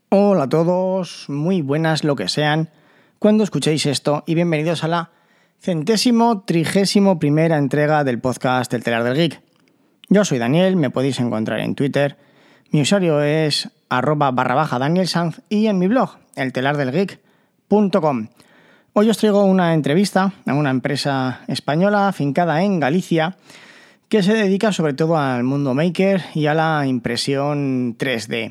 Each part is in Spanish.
Hola a todos, muy buenas lo que sean cuando escuchéis esto y bienvenidos a la 131ª entrega del podcast El Telar del Geek. Yo soy Daniel, me podéis encontrar en Twitter, mi usuario es @_DanielSanz y en mi blog, eltelardelgeek.com. Hoy os traigo una entrevista a una empresa española afincada en Galicia que se dedica sobre todo al mundo maker y a la impresión 3D.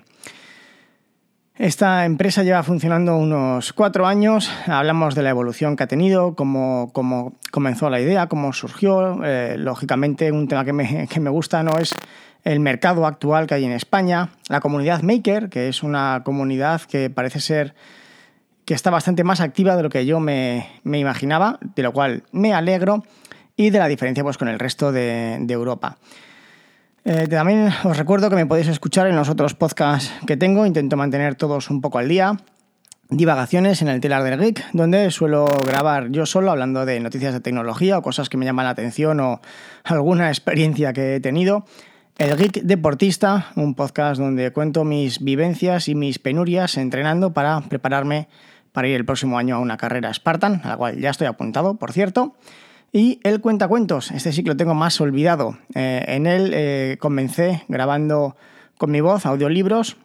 Esta empresa lleva funcionando unos 4 años. Hablamos de la evolución que ha tenido, cómo comenzó la idea, cómo surgió. Lógicamente, un tema que me gusta no es el mercado actual que hay en España, la comunidad maker, que es una comunidad que parece ser que está bastante más activa de lo que yo me imaginaba, de lo cual me alegro, y de la diferencia pues, con el resto de Europa. También os recuerdo que me podéis escuchar en los otros podcasts que tengo. Intento mantener todos un poco al día. Divagaciones en el Telar del Geek, donde suelo grabar yo solo hablando de noticias de tecnología o cosas que me llaman la atención o alguna experiencia que he tenido. El Geek Deportista, un podcast donde cuento mis vivencias y mis penurias entrenando para prepararme para ir el próximo año a una carrera Spartan, a la cual ya estoy apuntado, por cierto. Y el Cuentacuentos, este sí que lo tengo más olvidado. En él comencé grabando con mi voz audiolibros,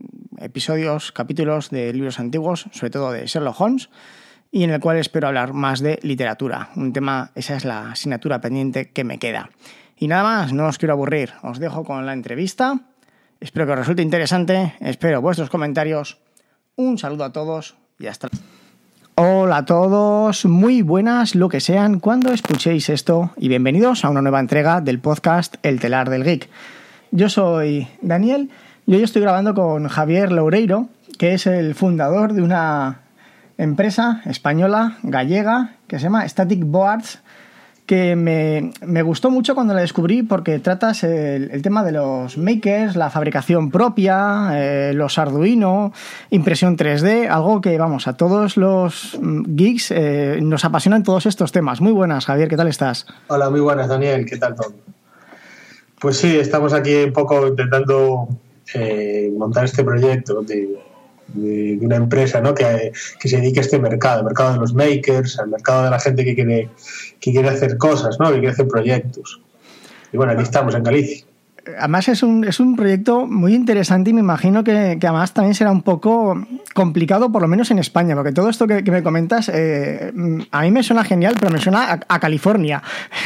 capítulos de libros antiguos, sobre todo de Sherlock Holmes, y en el cual espero hablar más de literatura. Esa es la asignatura pendiente que me queda. Y nada más, no os quiero aburrir, os dejo con la entrevista. Espero que os resulte interesante, espero vuestros comentarios. Un saludo a todos y hasta luego. Hola a todos, muy buenas lo que sean cuando escuchéis esto y bienvenidos a una nueva entrega del podcast El Telar del Geek. Yo soy Daniel y hoy estoy grabando con Javier Loureiro, que es el fundador de una empresa española, gallega, que se llama Static Boards, que me gustó mucho cuando la descubrí porque tratas el tema de los makers, la fabricación propia, los Arduino, impresión 3D, algo que, vamos, a todos los geeks nos apasionan todos estos temas. Muy buenas, Javier, ¿qué tal estás? Hola, muy buenas, Daniel, ¿qué tal todo? Pues sí, estamos aquí un poco intentando montar este proyecto de una empresa, ¿no? que se dedique a este mercado, el mercado de los makers, al mercado de la gente que quiere hacer cosas, ¿no? Que quiere hacer proyectos. Y bueno, aquí estamos en Galicia. Además es un proyecto muy interesante y me imagino que además también será un poco complicado, por lo menos en España, porque todo esto que me comentas a mí me suena genial, pero me suena a California.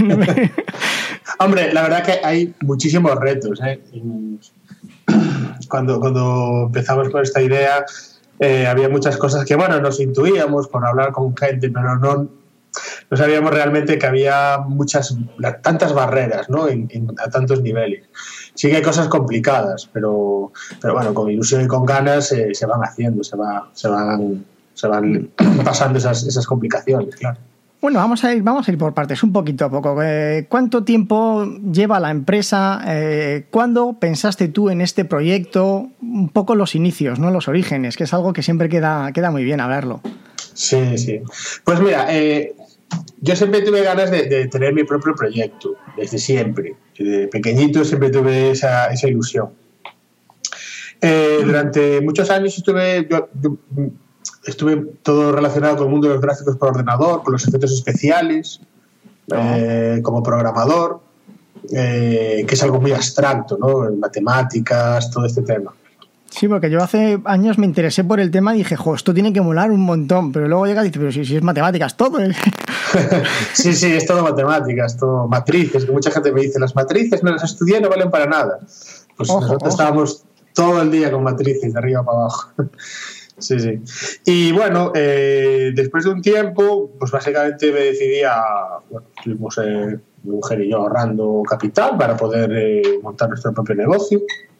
Hombre, la verdad que hay muchísimos retos, ¿eh? Cuando empezamos con esta idea había muchas cosas que, bueno, nos intuíamos por hablar con gente, pero no sabíamos realmente que había tantas barreras, ¿no? A tantos niveles. Sí que hay cosas complicadas, pero bueno, con ilusión y con ganas se van haciendo, se van pasando esas complicaciones, claro. Bueno, vamos a ir por partes, un poquito a poco. ¿Cuánto tiempo lleva la empresa? ¿Cuándo pensaste tú en este proyecto? Un poco los inicios, ¿no? Los orígenes, que es algo que siempre queda muy bien hablarlo. Sí. Pues mira, yo siempre tuve ganas de tener mi propio proyecto, desde siempre. De pequeñito siempre tuve esa ilusión. Durante muchos años estuve todo relacionado con el mundo de los gráficos por ordenador, con los efectos especiales, como programador, que es algo muy abstracto, ¿no? En matemáticas, todo este tema. Sí, porque yo hace años me interesé por el tema y dije, esto tiene que molar un montón, pero luego llega y dice, pero si es matemáticas todo. Sí, es todo matemáticas, todo matrices, que mucha gente me dice, las matrices no las estudié, no valen para nada. Pues nosotros estábamos todo el día con matrices, de arriba para abajo. Sí. Y bueno, después de un tiempo, pues básicamente me decidí estuvimos mi mujer y yo ahorrando capital para poder montar nuestro propio negocio.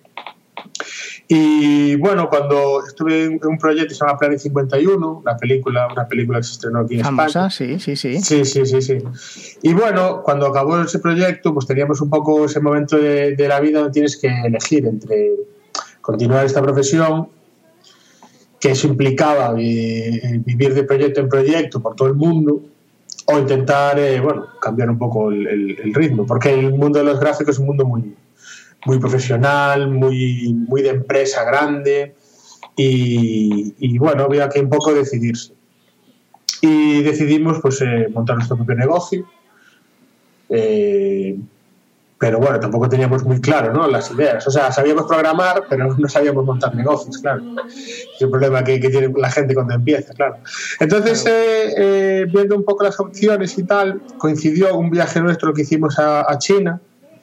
Y bueno, cuando estuve en un proyecto que se llama Planet 51, una película que se estrenó aquí en Famosa, España. Sí. Y bueno, cuando acabó ese proyecto, pues teníamos un poco ese momento de la vida donde tienes que elegir entre continuar esta profesión, que eso implicaba vivir de proyecto en proyecto por todo el mundo, o intentar cambiar un poco el ritmo, porque el mundo de los gráficos es un mundo muy, muy profesional, muy de empresa grande, y bueno, había que un poco decidirse. Y decidimos pues montar nuestro propio negocio. Pero bueno, tampoco teníamos muy claro, ¿no?, las ideas. O sea, sabíamos programar, pero no sabíamos montar negocios, claro. Es el problema que tiene la gente cuando empieza, claro. Entonces, viendo un poco las opciones y tal, coincidió un viaje nuestro que hicimos a China,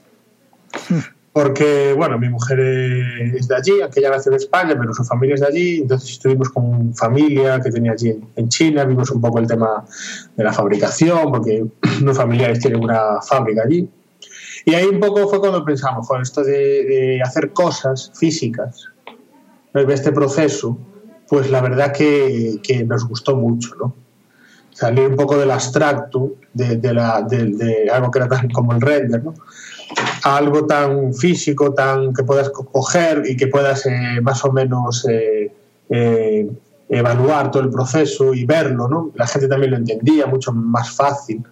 porque, bueno, mi mujer es de allí, aunque ella nació en España, pero su familia es de allí, entonces estuvimos con familia que tenía allí en China, vimos un poco el tema de la fabricación, porque unos familiares tienen una fábrica allí. Y ahí un poco fue cuando pensamos, joder, esto de hacer cosas físicas, de este proceso, pues la verdad que nos gustó mucho, ¿no? Salir un poco del abstracto, de algo que era tan como el render, ¿no?, a algo tan físico, tan que puedas coger y que puedas más o menos evaluar todo el proceso y verlo, ¿no? La gente también lo entendía mucho más fácil.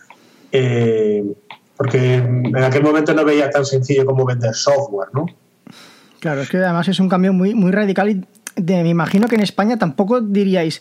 Porque en aquel momento no veía tan sencillo como vender software, ¿no? Claro, es que además es un cambio muy, muy radical y me imagino que en España tampoco diríais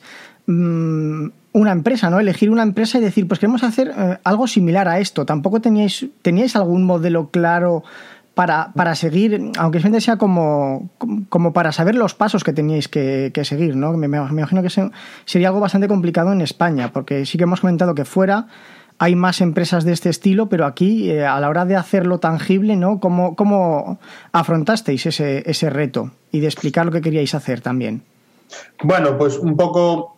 una empresa, ¿no? Elegir una empresa y decir, pues queremos hacer algo similar a esto. Tampoco teníais algún modelo claro para seguir, aunque simplemente sea como para saber los pasos que teníais que seguir, ¿no? Me imagino que sería algo bastante complicado en España, porque sí que hemos comentado que fuera hay más empresas de este estilo, pero aquí, a la hora de hacerlo tangible, ¿no?, ¿Cómo afrontasteis ese reto y de explicar lo que queríais hacer también? Bueno, pues un poco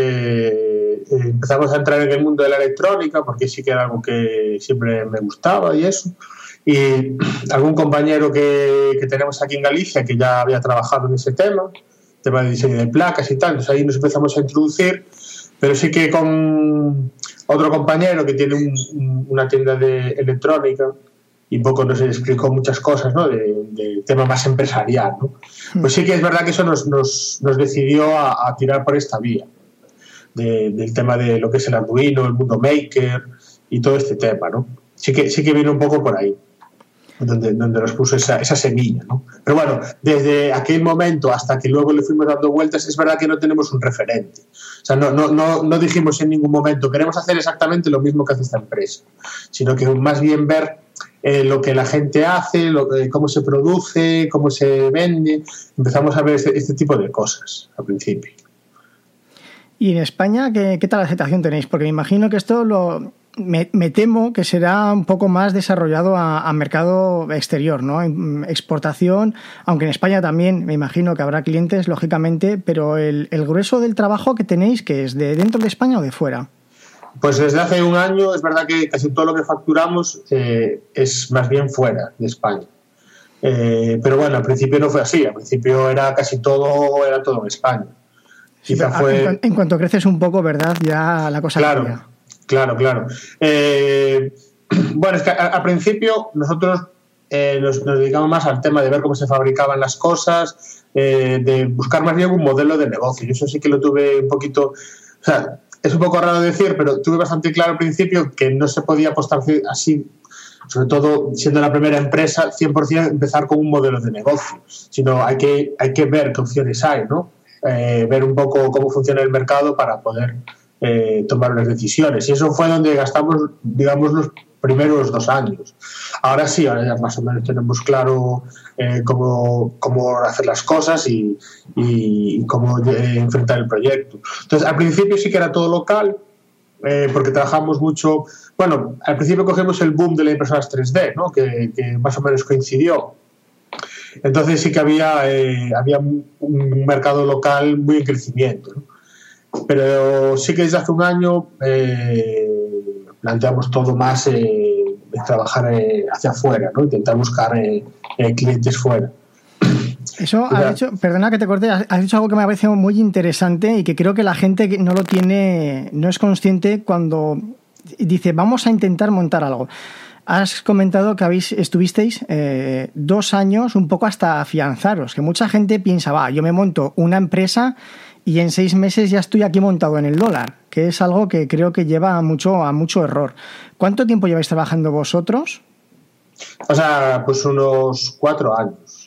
empezamos a entrar en el mundo de la electrónica, porque sí que era algo que siempre me gustaba y eso. Y algún compañero que tenemos aquí en Galicia que ya había trabajado en ese tema de diseño de placas y tal, entonces ahí nos empezamos a introducir, pero sí que con otro compañero que tiene una tienda de electrónica y un poco nos explicó muchas cosas, ¿no?, de tema más empresarial, ¿no? Pues sí que es verdad que eso nos decidió a tirar por esta vía del tema de lo que es el Arduino, el mundo maker y todo este tema, ¿no? Sí que viene un poco por ahí, donde nos puso esa semilla, ¿no? Pero bueno, desde aquel momento hasta que luego le fuimos dando vueltas, es verdad que no tenemos un referente. O sea, no dijimos en ningún momento queremos hacer exactamente lo mismo que hace esta empresa, sino que más bien ver lo que la gente hace, cómo se produce, cómo se vende. Empezamos a ver este tipo de cosas al principio. ¿Y en España qué tal aceptación tenéis? Porque me imagino que esto me temo que será un poco más desarrollado a mercado exterior, ¿no? Exportación, aunque en España también me imagino que habrá clientes, lógicamente, pero el grueso del trabajo que tenéis, ¿que es de dentro de España o de fuera? Pues desde hace un año es verdad que casi todo lo que facturamos es más bien fuera de España. Pero bueno, al principio no fue así, al principio era todo en España. Sí, en cuanto creces un poco, ¿verdad? Ya la cosa cambia. Claro. Bueno, es que al principio nosotros nos dedicamos más al tema de ver cómo se fabricaban las cosas, de buscar más bien un modelo de negocio. Yo eso sí que lo tuve un poquito... O sea, es un poco raro decir, pero tuve bastante claro al principio que no se podía apostar así, sobre todo siendo la primera empresa, 100% empezar con un modelo de negocio, sino hay que ver qué opciones hay, ¿no? Ver un poco cómo funciona el mercado para poder tomar unas decisiones. Y eso fue donde gastamos, digamos, los primeros 2 años. Ahora sí, ahora ya más o menos tenemos claro cómo hacer las cosas y cómo enfrentar el proyecto. Entonces, al principio sí que era todo local, porque trabajamos mucho... Bueno, al principio cogemos el boom de las impresoras 3D, ¿no?, que más o menos coincidió. Entonces sí que había un mercado local muy en crecimiento, ¿no? Pero sí que desde hace un año planteamos todo más trabajar hacia afuera, ¿no? Intentar buscar clientes fuera. Eso has dicho, perdona que te corte, has dicho algo que me ha parecido muy interesante y que creo que la gente no es consciente cuando dice vamos a intentar montar algo. Has comentado que estuvisteis 2 años un poco hasta afianzaros, que mucha gente piensa, yo me monto una empresa y en 6 meses ya estoy aquí montado en el dólar, que es algo que creo que lleva a mucho error. ¿Cuánto tiempo lleváis trabajando vosotros? O sea, pues unos 4 años.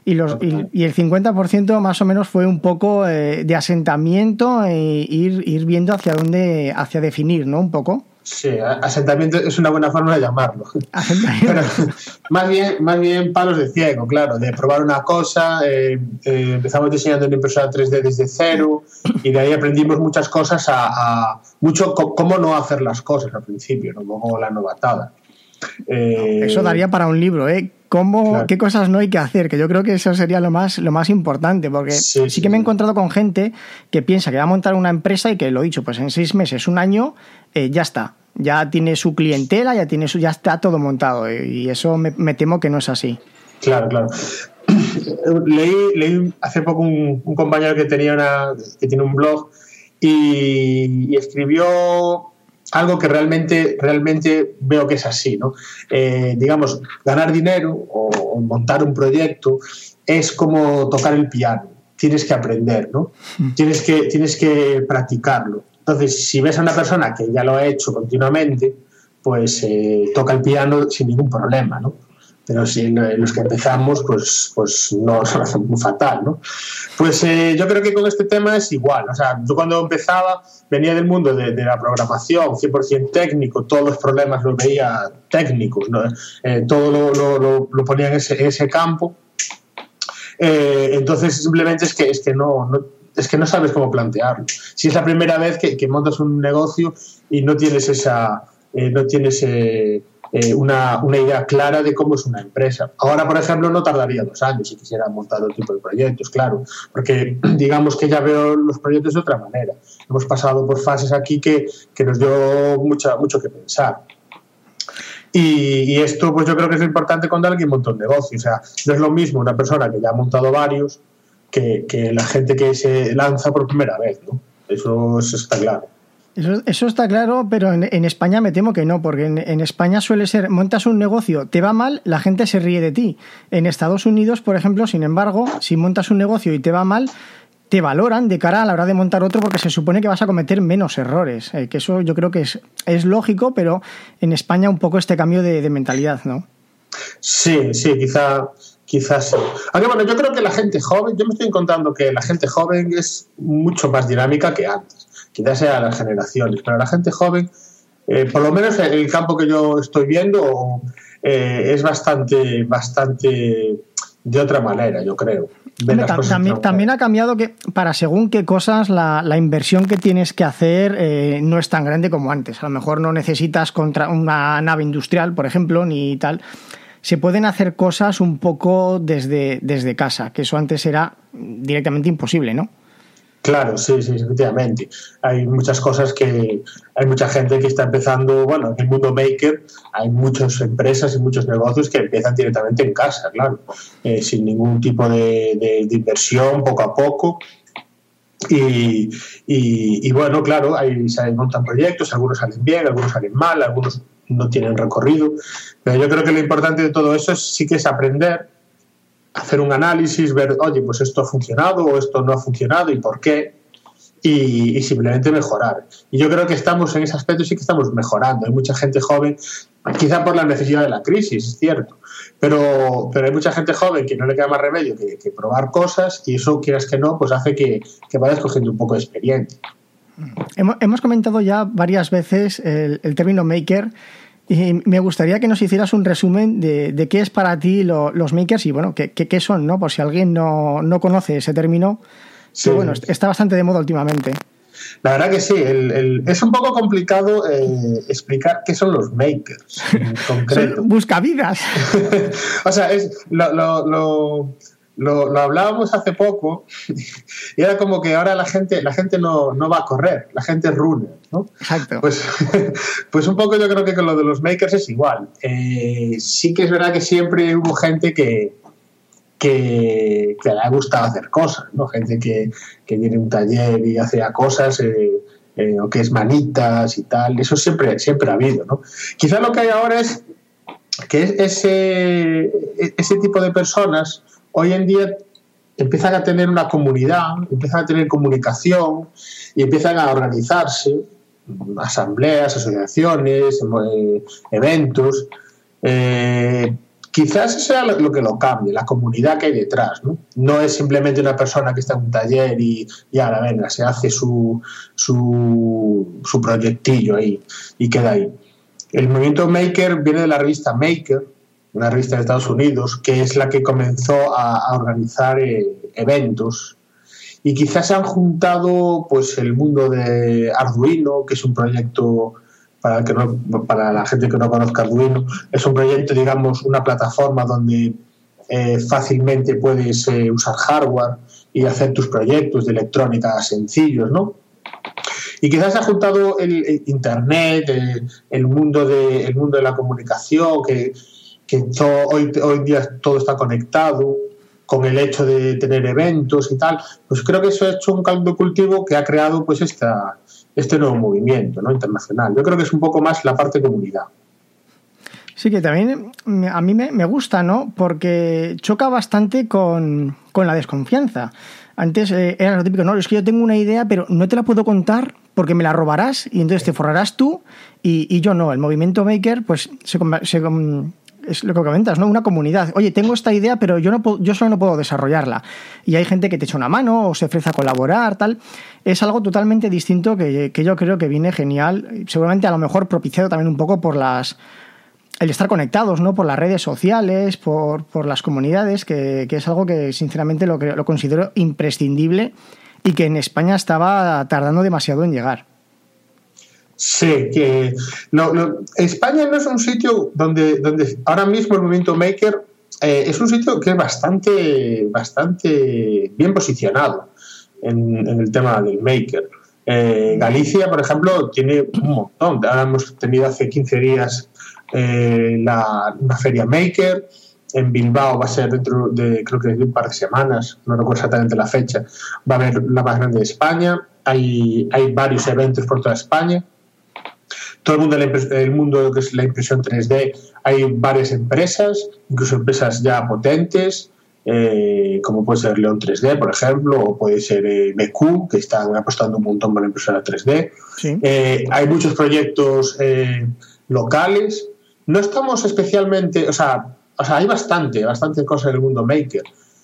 y el 50% más o menos fue un poco de asentamiento e ir viendo hacia definir, ¿no? Un poco. Sí, asentamiento es una buena forma de llamarlo. Pero más bien palos de ciego, claro, de probar una cosa. Empezamos diseñando una impresora 3D desde cero y de ahí aprendimos muchas cosas, mucho cómo no hacer las cosas al principio, ¿no? Como la novatada. Eso daría para un libro, ¿eh? Claro. ¿Qué cosas no hay que hacer? Que yo creo que eso sería lo más importante, porque sí que me he encontrado con gente que piensa que va a montar una empresa y que, lo dicho, pues en 6 meses, 1 año, ya está. Ya tiene su clientela, ya está todo montado. Y eso me temo que no es así. Claro. Leí hace poco un compañero que tiene un blog y escribió algo que realmente veo que es así, ¿no? Digamos, ganar dinero o montar un proyecto es como tocar el piano. Tienes que aprender, ¿no? Tienes que practicarlo. Entonces, si ves a una persona que ya lo ha hecho continuamente, pues toca el piano sin ningún problema, ¿no? Pero si los que empezamos, pues no, lo hacemos fatal, ¿no? Pues yo creo que con este tema es igual. O sea, yo cuando empezaba venía del mundo de la programación, 100% técnico, todos los problemas los veía técnicos, ¿no? Todo lo ponía en ese campo. Entonces simplemente es que no sabes cómo plantearlo. Si es la primera vez que montas un negocio y no tienes una idea clara de cómo es una empresa. Ahora, por ejemplo, no tardaría 2 años si quisiera montar otro tipo de proyectos, claro, porque digamos que ya veo los proyectos de otra manera. Hemos pasado por fases aquí que nos dio mucho que pensar. Y esto, pues yo creo que es importante cuando alguien monta un negocio. O sea, no es lo mismo una persona que ya ha montado varios que la gente que se lanza por primera vez, ¿no? Eso está claro. Eso está claro, pero en España me temo que no, porque en España suele ser, montas un negocio, te va mal, la gente se ríe de ti. En Estados Unidos, por ejemplo, sin embargo, si montas un negocio y te va mal, te valoran de cara a la hora de montar otro porque se supone que vas a cometer menos errores. Que eso yo creo que es lógico, pero en España un poco este cambio de mentalidad, ¿no? Sí, quizás sí. Aunque bueno, yo creo que la gente joven, yo me estoy encontrando que la gente joven es mucho más dinámica que antes. Quizás sea las generaciones, pero la gente joven, por lo menos en el campo que yo estoy viendo, es bastante de otra manera, yo creo. También ha cambiado que para según qué cosas la inversión que tienes que hacer no es tan grande como antes. A lo mejor no necesitas una nave industrial, por ejemplo, ni tal. Se pueden hacer cosas un poco desde casa, que eso antes era directamente imposible, ¿no? Claro, sí, efectivamente. Hay muchas cosas hay mucha gente que está empezando, bueno, en el mundo maker hay muchas empresas y muchos negocios que empiezan directamente en casa, claro, sin ningún tipo de inversión, poco a poco. Y bueno, claro, ahí se montan proyectos, algunos salen bien, algunos salen mal, algunos no tienen recorrido, pero yo creo que lo importante de todo eso sí que es aprender, hacer un análisis, ver, oye, pues esto ha funcionado o esto no ha funcionado y por qué, y simplemente mejorar. Y yo creo que estamos en ese aspecto, sí que estamos mejorando. Hay mucha gente joven, quizá por la necesidad de la crisis, es cierto, pero hay mucha gente joven que no le queda más remedio que probar cosas, y eso, quieras que no, pues hace que vayas cogiendo un poco de experiencia. Hemos comentado ya varias veces el término maker, y me gustaría que nos hicieras un resumen de qué es para ti los makers y, bueno, qué son, ¿no? Por si alguien no conoce ese término, sí. Que, bueno, está bastante de moda últimamente. La verdad que sí, es un poco complicado explicar qué son los makers en concreto. Son buscavidas. O sea, lo hablábamos hace poco y era como que ahora la gente no va a correr, la gente es runner, ¿no? Exacto. Pues un poco yo creo que con lo de los makers es igual. Sí que es verdad que siempre hubo gente que le ha gustado hacer cosas, ¿no? Gente que tiene un taller y hace cosas, o que es manitas y tal. Eso siempre ha habido, ¿no? Quizá lo que hay ahora es que ese tipo de personas hoy en día empiezan a tener una comunidad, empiezan a tener comunicación y empiezan a organizarse, asambleas, asociaciones, eventos, que Quizás eso sea lo que lo cambie, la comunidad que hay detrás, ¿no? No es simplemente una persona que está en un taller y ahora venga, se hace su proyectillo ahí y queda ahí. El movimiento Maker viene de la revista Maker, una revista de Estados Unidos, que es la que comenzó a organizar eventos. Y quizás se han juntado pues el mundo de Arduino, que es un proyecto, para la gente que no conozca Arduino, es un proyecto, digamos, una plataforma donde fácilmente puedes usar hardware y hacer tus proyectos de electrónica sencillos, ¿no? Y quizás se ha juntado el Internet, el mundo de la comunicación, que hoy día todo está conectado, con el hecho de tener eventos y tal. Pues creo que eso ha hecho un caldo de cultivo que ha creado pues este nuevo movimiento, ¿no?, internacional. Yo creo que es un poco más la parte comunidad. Sí, que también a mí me gusta, ¿no?, porque choca bastante con la desconfianza. Antes era lo típico, no, es que yo tengo una idea, pero no te la puedo contar porque me la robarás y entonces te forrarás tú y yo no. El movimiento Maker pues es lo que comentas, ¿no?, una comunidad. Oye, tengo esta idea, pero yo solo no puedo desarrollarla. Y hay gente que te echa una mano o se ofrece a colaborar, tal. Es algo totalmente distinto que yo creo que viene genial. Seguramente a lo mejor propiciado también un poco por el estar conectados, ¿no?, por las redes sociales, por las comunidades, que es algo que sinceramente lo considero imprescindible y que en España estaba tardando demasiado en llegar. Sí, que España no es un sitio donde ahora mismo el movimiento Maker es un sitio que es bastante bien posicionado en el tema del Maker. Galicia, por ejemplo, tiene un montón. Ahora hemos tenido hace 15 días una feria Maker. En Bilbao va a ser dentro de, creo que de un par de semanas, no recuerdo exactamente la fecha, va a haber la más grande de España. Hay varios eventos por toda España. Todo el mundo que es la impresión 3D, hay varias empresas, incluso empresas ya potentes, como puede ser León 3D, por ejemplo, o puede ser BQ, que están apostando un montón por la impresora 3D. Sí. Hay muchos proyectos locales. No estamos especialmente, o sea, hay bastante cosas en el mundo maker.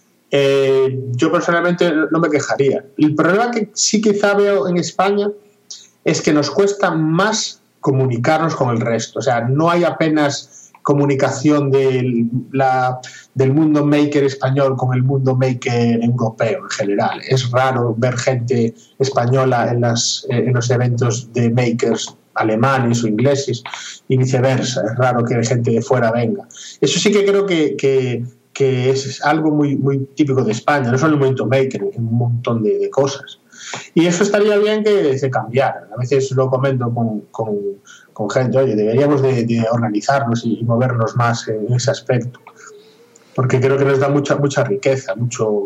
Yo personalmente no me quejaría. El problema que sí quizá veo en España es que nos cuesta más comunicarnos con el resto. O sea, no hay apenas comunicación del mundo maker español con el mundo maker europeo en general. Es raro ver gente española en los eventos de makers alemanes o ingleses y viceversa. Es raro que gente de fuera venga. Eso sí que creo que es algo muy, muy típico de España, no solo el movimiento maker, en un montón de cosas. Y eso estaría bien que se cambiara. A veces lo comento con gente, oye, deberíamos de organizarnos y movernos más en ese aspecto, porque creo que nos da mucha riqueza,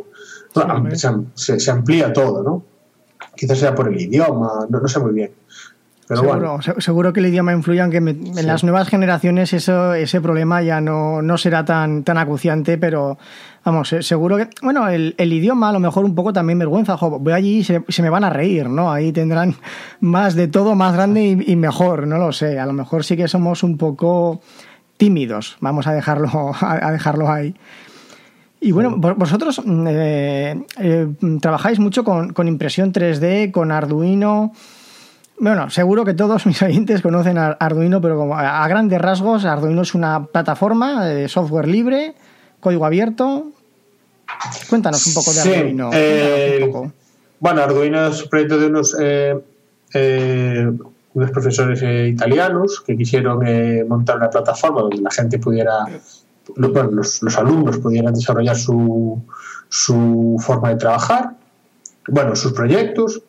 se amplía todo, ¿no? Quizás sea por el idioma, no sé muy bien. Pero seguro que el idioma influye, aunque en las nuevas generaciones ese problema ya no será tan acuciante, pero vamos, seguro que, bueno, el idioma a lo mejor un poco también vergüenza. Voy allí y se me van a reír, ¿no? Ahí tendrán más de todo, más grande y mejor, no lo sé. A lo mejor sí que somos un poco tímidos, vamos a dejarlo ahí. Y bueno, vosotros trabajáis mucho con impresión 3D, con Arduino. Bueno, seguro que todos mis oyentes conocen Arduino, pero como a grandes rasgos, Arduino es una plataforma de software libre, código abierto. Cuéntanos un poco de Arduino. Bueno, Arduino es un proyecto de unos profesores italianos que quisieron montar una plataforma donde la gente pudiera, los alumnos pudieran desarrollar su forma de trabajar, bueno, sus proyectos.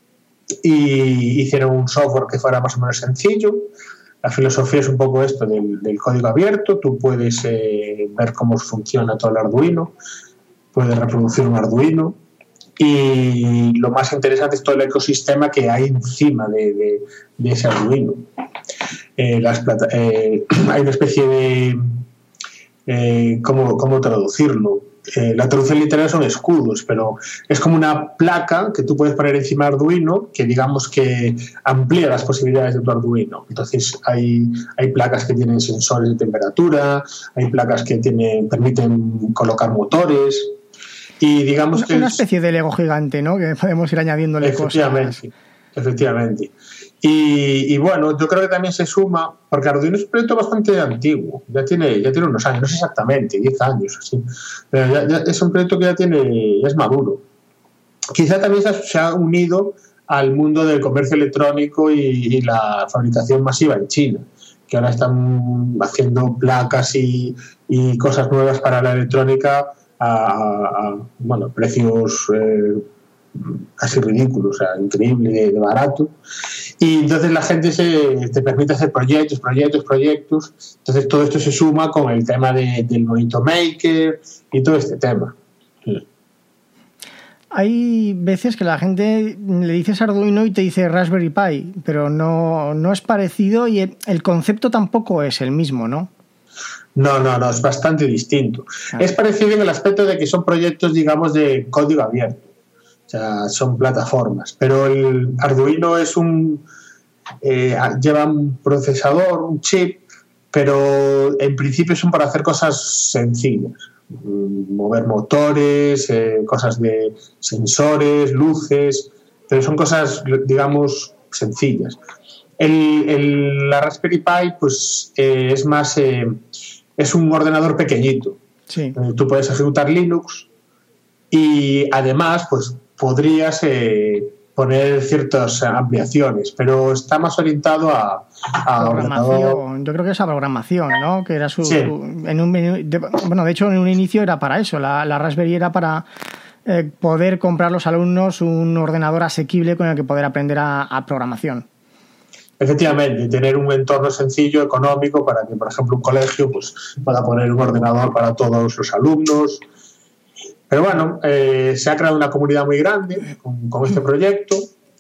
Y hicieron un software que fuera más o menos sencillo. La filosofía es un poco esto del código abierto. Tú puedes ver cómo funciona todo el Arduino, puedes reproducir un Arduino, y lo más interesante es todo el ecosistema que hay encima de ese Arduino. Hay una especie de ¿cómo traducirlo? la traducción literal son escudos, pero es como una placa que tú puedes poner encima de Arduino que digamos que amplía las posibilidades de tu Arduino. Entonces hay placas que tienen sensores de temperatura, hay placas que permiten colocar motores y digamos que una especie de Lego gigante, ¿no? Que podemos ir añadiéndole cosas. Efectivamente. Y bueno, yo creo que también se suma, porque Arduino es un proyecto bastante antiguo, ya tiene unos años, no sé exactamente, 10 años así, pero ya es un proyecto que ya es maduro. Quizá también se ha unido al mundo del comercio electrónico y la fabricación masiva en China, que ahora están haciendo placas y cosas nuevas para la electrónica a precios casi ridículos, o sea, increíble de barato. Y entonces la gente te permite hacer proyectos. Entonces todo esto se suma con el tema del Monito Maker y todo este tema. Hay veces que la gente le dices Arduino y te dice Raspberry Pi, pero no es parecido y el concepto tampoco es el mismo, ¿no? No, es bastante distinto. Es parecido en el aspecto de que son proyectos, digamos, de código abierto. O sea, son plataformas. Pero el Arduino es lleva un procesador, un chip, pero en principio son para hacer cosas sencillas. Mover motores, cosas de sensores, luces, pero son cosas, digamos, sencillas. La Raspberry Pi, pues, es más... es un ordenador pequeñito. Sí. Tú puedes ejecutar Linux y además, pues, podrías poner ciertas ampliaciones, pero está más orientado a programación. Yo creo que es a programación, ¿no? Que era sí. De hecho, en un inicio era para eso. La Raspberry era para poder comprar los alumnos un ordenador asequible con el que poder aprender a programación. Efectivamente, tener un entorno sencillo, económico, para que, por ejemplo, un colegio pues pueda poner un ordenador para todos los alumnos. Pero bueno, se ha creado una comunidad muy grande con este proyecto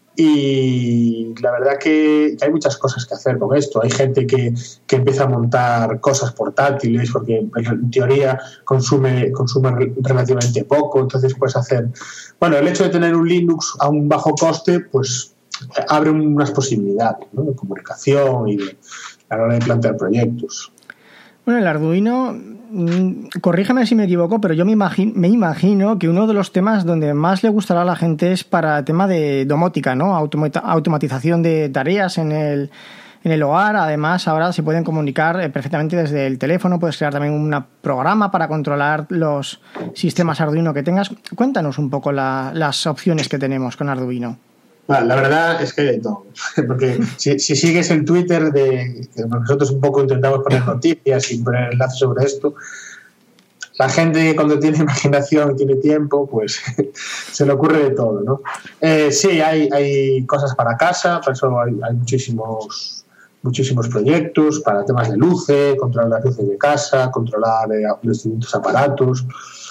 y la verdad que hay muchas cosas que hacer con esto. Hay gente que empieza a montar cosas portátiles porque en teoría consume relativamente poco, entonces puedes hacer... Bueno, el hecho de tener un Linux a un bajo coste, pues abre unas posibilidades, ¿no?, de comunicación y a la hora de plantear proyectos. Bueno, el Arduino, corrígeme si me equivoco, pero yo me imagino que uno de los temas donde más le gustará a la gente es para el tema de domótica, ¿no? Automatización de tareas en el hogar. Además, ahora se pueden comunicar perfectamente desde el teléfono. Puedes crear también un programa para controlar los sistemas Arduino que tengas. Cuéntanos un poco las opciones que tenemos con Arduino. La verdad es que hay de todo, porque si sigues el Twitter que nosotros un poco intentamos poner noticias y poner enlaces sobre esto, la gente cuando tiene imaginación y tiene tiempo, pues se le ocurre de todo, ¿no? Sí, hay cosas para casa, por eso hay muchísimos proyectos para temas de luces, controlar las luces de casa, controlar los distintos aparatos.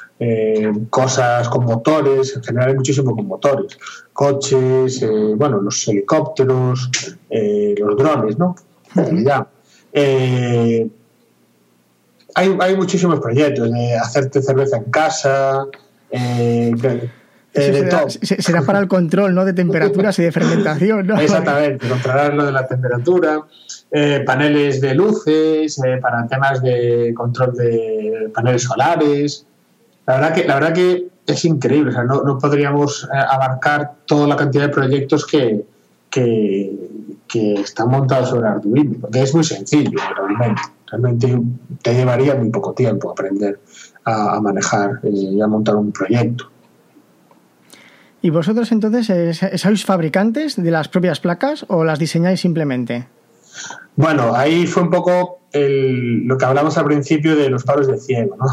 Cosas con motores, en general hay muchísimo con motores, coches, los helicópteros, los drones, ¿no? Hay muchísimos proyectos de hacerte cerveza en casa, será para el control, ¿no?, de temperaturas y de fermentación, ¿no? Exactamente, controlar lo de la temperatura, paneles de luces, para temas de control de paneles solares. La verdad que es increíble, o sea, no podríamos abarcar toda la cantidad de proyectos que están montados sobre Arduino, porque es muy sencillo realmente te llevaría muy poco tiempo aprender a manejar y a montar un proyecto. ¿Y vosotros entonces sois fabricantes de las propias placas o las diseñáis simplemente? Bueno, ahí fue un poco lo que hablamos al principio de los palos de ciego, ¿no?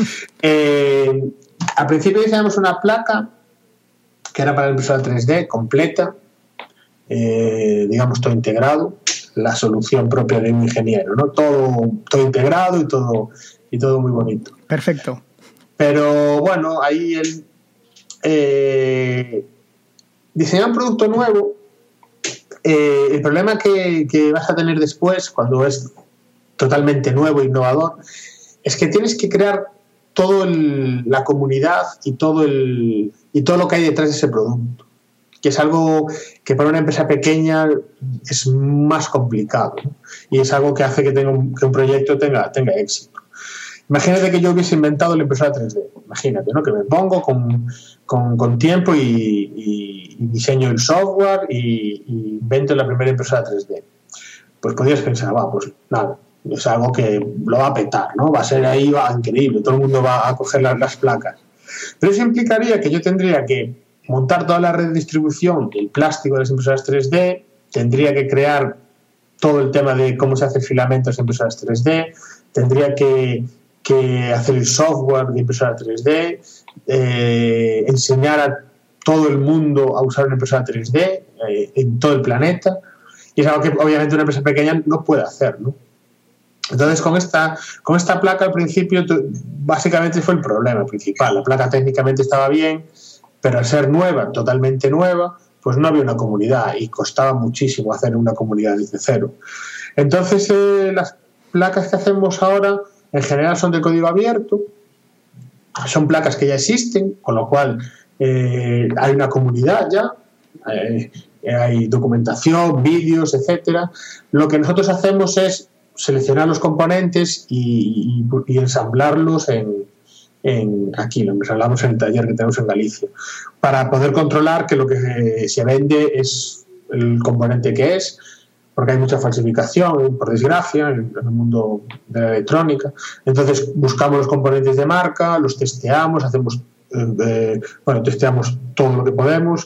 Al principio diseñamos una placa que era para la impresora 3D completa, digamos todo integrado, la solución propia de un ingeniero, ¿no? Todo integrado y todo muy bonito. Perfecto. Pero bueno, ahí diseñar un producto nuevo, el problema que vas a tener después, cuando es totalmente nuevo e innovador, es que tienes que crear la comunidad y todo lo que hay detrás de ese producto, que es algo que para una empresa pequeña es más complicado, ¿no? Y es algo que hace que un proyecto tenga éxito. Imagínate que yo hubiese inventado la impresora 3D. Imagínate, ¿no? Que me pongo con tiempo y diseño el software y invento la primera impresora 3D. Pues podrías pensar, pues nada, es algo que lo va a petar, ¿no? Va a ser ahí increíble, todo el mundo va a coger las placas. Pero eso implicaría que yo tendría que montar toda la red de distribución del plástico de las impresoras 3D, tendría que crear todo el tema de cómo se hace el filamento de las impresoras 3D, tendría que hacer el software de impresora 3D, enseñar a todo el mundo a usar una impresora 3D en todo el planeta, y es algo que obviamente una empresa pequeña no puede hacer, ¿no? Entonces con esta placa al principio básicamente fue el problema principal. La placa técnicamente estaba bien, pero al ser nueva, totalmente nueva, pues no había una comunidad y costaba muchísimo hacer una comunidad desde cero. Entonces las placas que hacemos ahora en general son de código abierto, son placas que ya existen, con lo cual hay una comunidad ya, hay documentación, vídeos, etcétera. Lo que nosotros hacemos es seleccionar los componentes y ensamblarlos aquí, lo ensamblamos en el taller que tenemos en Galicia, para poder controlar que lo que se vende es el componente que es, porque hay mucha falsificación, por desgracia, en el mundo de la electrónica. Entonces buscamos los componentes de marca, los testeamos, testeamos todo lo que podemos,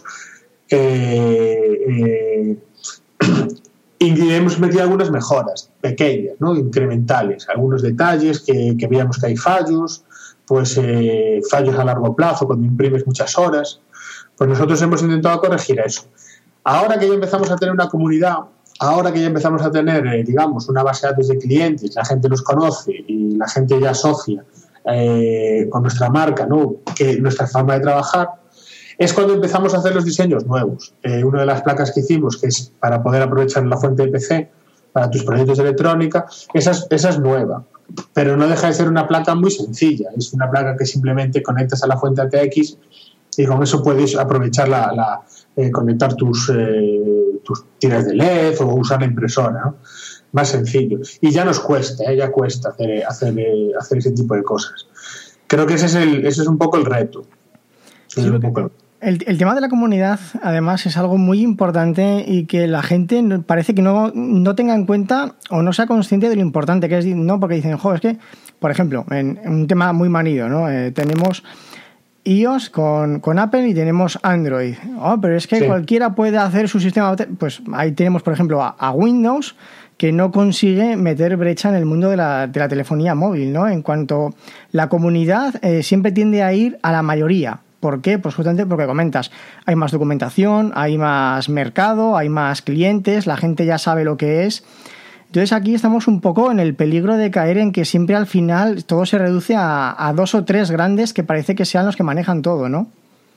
y hemos metido algunas mejoras pequeñas, ¿no? Incrementales, algunos detalles que veíamos que hay fallos, pues fallos a largo plazo cuando imprimes muchas horas. Pues nosotros hemos intentado corregir eso. Ahora que ya empezamos a tener una comunidad, ahora que ya empezamos a tener, digamos, una base de datos de clientes, la gente nos conoce y la gente ya asocia con nuestra marca, ¿no? Que nuestra forma de trabajar, es cuando empezamos a hacer los diseños nuevos. Una de las placas que hicimos, que es para poder aprovechar la fuente de PC para tus proyectos de electrónica, esa es nueva, pero no deja de ser una placa muy sencilla. Es una placa que simplemente conectas a la fuente ATX y con eso puedes aprovechar conectar tus tiras de LED o usar la impresora, ¿no? Más sencillo. Y ya nos cuesta, ya cuesta hacer ese tipo de cosas. Creo que ese es un poco el reto. Sí, el tema de la comunidad, además, es algo muy importante y que la gente parece que no tenga en cuenta o no sea consciente de lo importante que es, ¿no? Porque dicen, es que, por ejemplo, en un tema muy manido, ¿no? Tenemos iOS con Apple y tenemos Android. Pero es que sí, cualquiera puede hacer su sistema. Pues ahí tenemos, por ejemplo, a Windows, que no consigue meter brecha en el mundo de la telefonía móvil, ¿no? En cuanto la comunidad siempre tiende a ir a la mayoría. ¿Por qué? Pues justamente porque comentas, hay más documentación, hay más mercado, hay más clientes, la gente ya sabe lo que es. Entonces aquí estamos un poco en el peligro de caer en que siempre al final todo se reduce a dos o tres grandes que parece que sean los que manejan todo, ¿no?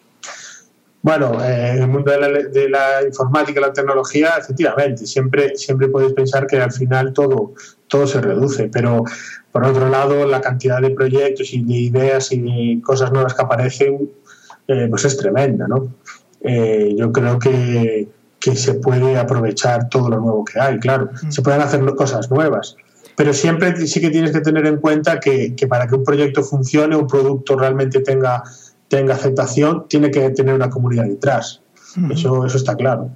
Bueno, en el mundo de la informática y la tecnología, efectivamente, siempre puedes pensar que al final todo se reduce, pero por otro lado la cantidad de proyectos y de ideas y de cosas nuevas que aparecen pues es tremenda, ¿no? Yo creo que se puede aprovechar todo lo nuevo que hay, claro, se pueden hacer cosas nuevas, pero siempre sí que tienes que tener en cuenta que para que un proyecto funcione, un producto realmente tenga aceptación, tiene que tener una comunidad detrás. Eso está claro.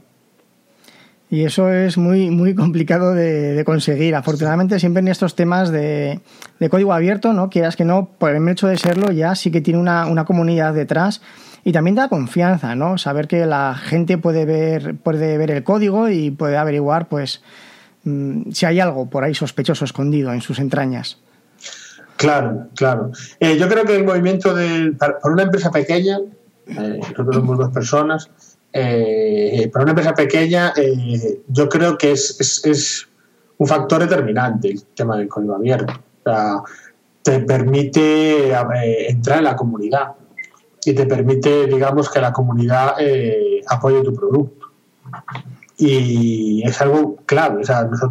Y eso es muy, muy complicado de conseguir. Afortunadamente, siempre en estos temas de código abierto, ¿no? Quieras que no, por el hecho de serlo, ya sí que tiene una comunidad detrás. Y también da confianza, ¿no? Saber que la gente puede ver el código y puede averiguar, pues, si hay algo por ahí sospechoso escondido en sus entrañas. Claro. Yo creo que el movimiento para una empresa pequeña, nosotros somos 2 personas, para una empresa pequeña yo creo que es un factor determinante el tema del código abierto. O sea, te permite entrar en la comunidad y te permite, digamos, que la comunidad apoye tu producto. Y es algo clave. O sea, nosotros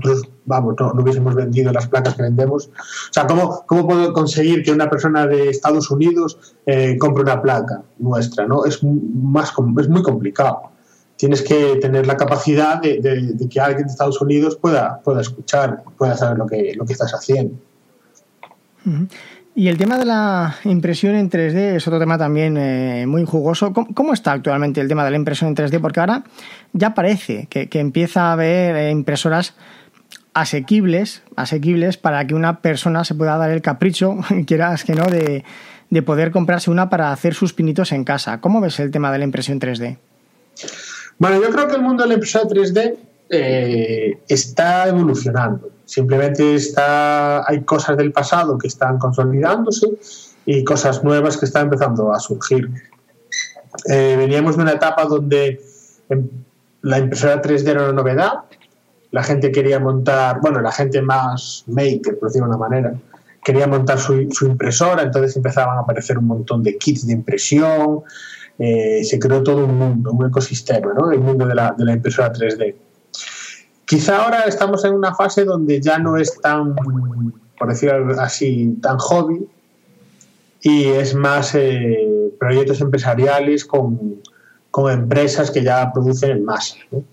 vamos, no hubiésemos vendido las placas que vendemos. O sea, ¿cómo puedo conseguir que una persona de Estados Unidos compre una placa nuestra, ¿no? Es muy complicado. Tienes que tener la capacidad de que alguien de Estados Unidos pueda escuchar, pueda saber lo que estás haciendo. Uh-huh. Y el tema de la impresión en 3D es otro tema también muy jugoso. ¿Cómo está actualmente el tema de la impresión en 3D? Porque ahora ya parece que empieza a haber impresoras asequibles para que una persona se pueda dar el capricho, quieras que no, de poder comprarse una para hacer sus pinitos en casa. ¿Cómo ves el tema de la impresión 3D? Bueno, yo creo que el mundo de la impresora 3D está evolucionando. Simplemente hay cosas del pasado que están consolidándose y cosas nuevas que están empezando a surgir. Veníamos de una etapa donde la impresora 3D era una novedad. La gente quería montar, la gente más maker, por decirlo de una manera, quería montar su impresora, entonces empezaban a aparecer un montón de kits de impresión. Se creó todo un mundo, un ecosistema, ¿no? El mundo de la impresora 3D. Quizá ahora estamos en una fase donde ya no es tan, por decirlo así, tan hobby, y es más proyectos empresariales con empresas que ya producen en masa, ¿no?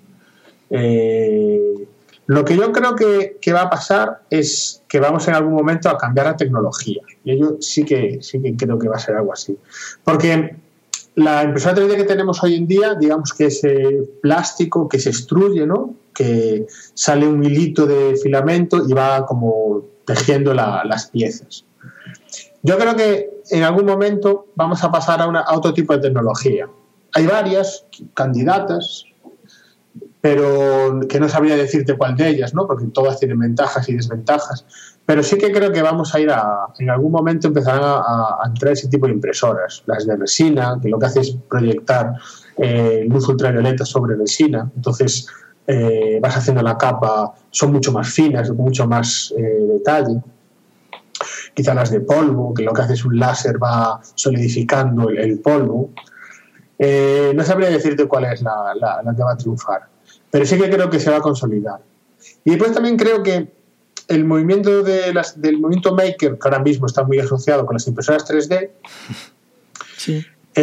Lo que yo creo que va a pasar es que vamos en algún momento a cambiar la tecnología, y yo sí que creo que va a ser algo así, porque la impresora 3D que tenemos hoy en día, digamos que es plástico que se extruye, ¿no? Que sale un hilito de filamento y va como tejiendo las piezas. Yo creo que en algún momento vamos a pasar a otro tipo de tecnología. Hay varias candidatas, pero que no sabría decirte cuál de ellas, ¿no? Porque todas tienen ventajas y desventajas. Pero sí que creo que vamos a ir en algún momento empezarán a entrar ese tipo de impresoras, las de resina, que lo que hace es proyectar luz ultravioleta sobre resina. Entonces vas haciendo la capa, son mucho más finas, con mucho más detalle. Quizá las de polvo, que lo que hace es un láser, va solidificando el polvo. No sabría decirte cuál es la que va a triunfar, pero sí que creo que se va a consolidar. Y después también creo que el movimiento del movimiento maker, que ahora mismo está muy asociado con las impresoras 3D, sí.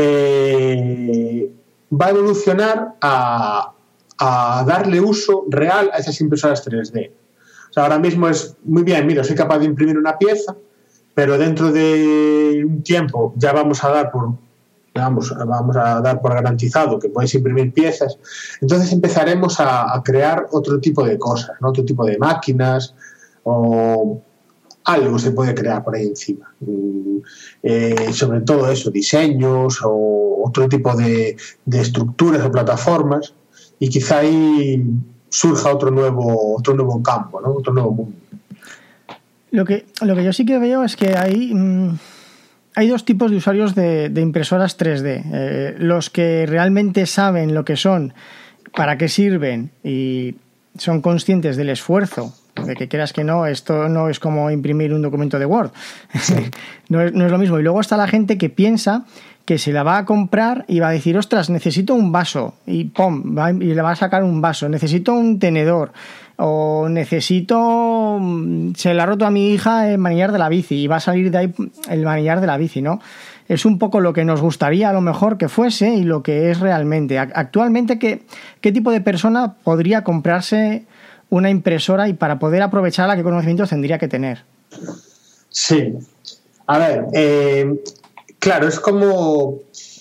Va a evolucionar a darle uso real a esas impresoras 3D. O sea, ahora mismo es muy bien, mira, soy capaz de imprimir una pieza, pero dentro de un tiempo ya vamos a dar por garantizado que puedes imprimir piezas. Entonces empezaremos a crear otro tipo de cosas, ¿no? Otro tipo de máquinas, o algo se puede crear por ahí encima. Sobre todo eso, diseños o otro tipo de estructuras o plataformas, y quizá ahí surja otro nuevo campo, ¿no? Otro nuevo mundo. Lo que yo sí que veo es que hay dos tipos de usuarios de impresoras 3D. Los que realmente saben lo que son, para qué sirven y son conscientes del esfuerzo, de que quieras que no, esto no es como imprimir un documento de Word. Sí. no es lo mismo. Y luego está la gente que piensa que se la va a comprar y va a decir, ostras, necesito un vaso, y ¡pum! Y le va a sacar un vaso. Necesito un tenedor, o necesito, se le ha roto a mi hija el manillar de la bici, y va a salir de ahí el manillar de la bici, ¿no? Es un poco lo que nos gustaría a lo mejor que fuese y lo que es realmente. Actualmente, ¿qué tipo de persona podría comprarse una impresora, y para poder aprovecharla, qué conocimientos tendría que tener? Sí. A ver, claro, es como